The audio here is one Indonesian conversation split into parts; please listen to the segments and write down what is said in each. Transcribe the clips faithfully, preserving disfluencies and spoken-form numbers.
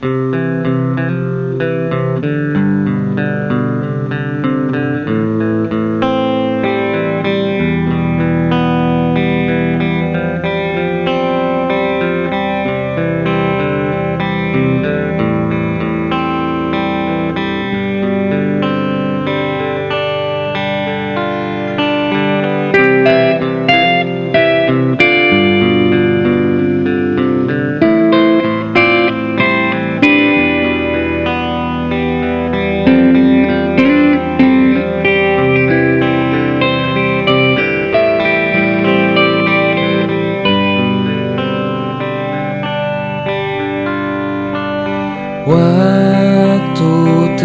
Waktu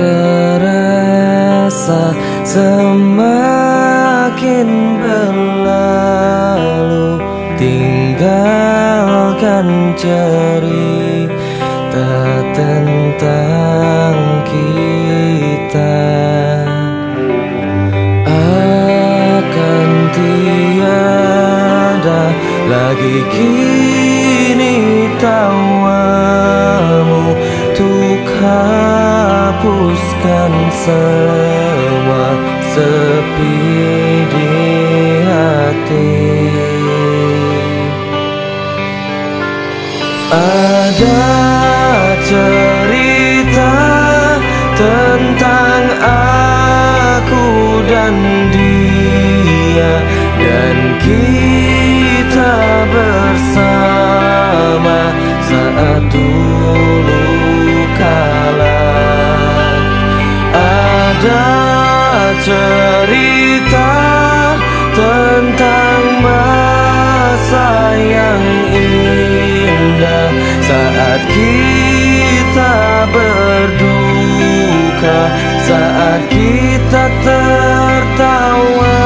terasa semakin berlalu, tinggalkan cerita tentang kita. Akan tiada lagi kini tawamu untuk hapuskan semua sepi di hati. Ada cerita tentang aku dan dia, dan kita bersama saat dulu kala. Ada cerita tentang masa yang indah saat kita berduka, saat kita tertawa.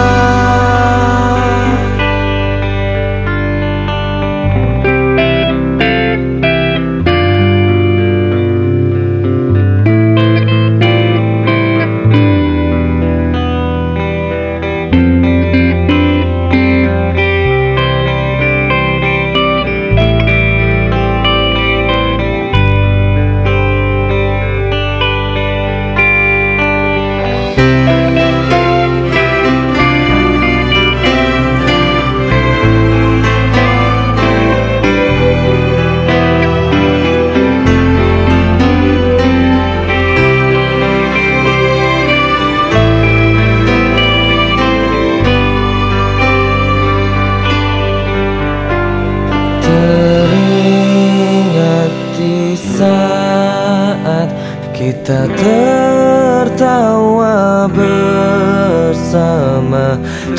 Teringat di saat kita tertawa bersama,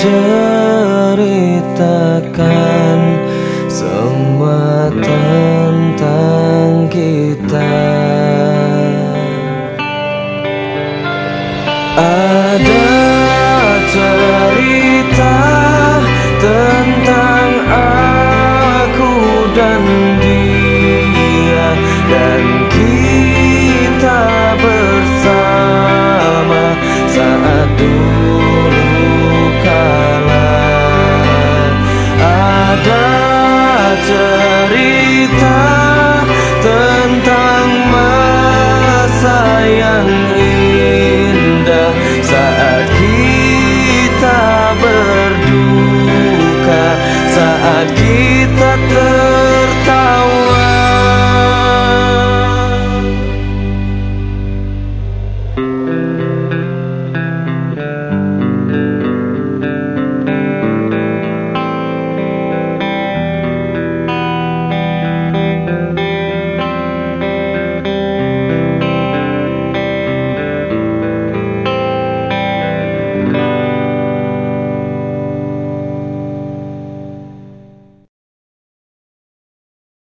ceritakan semua tentang kita.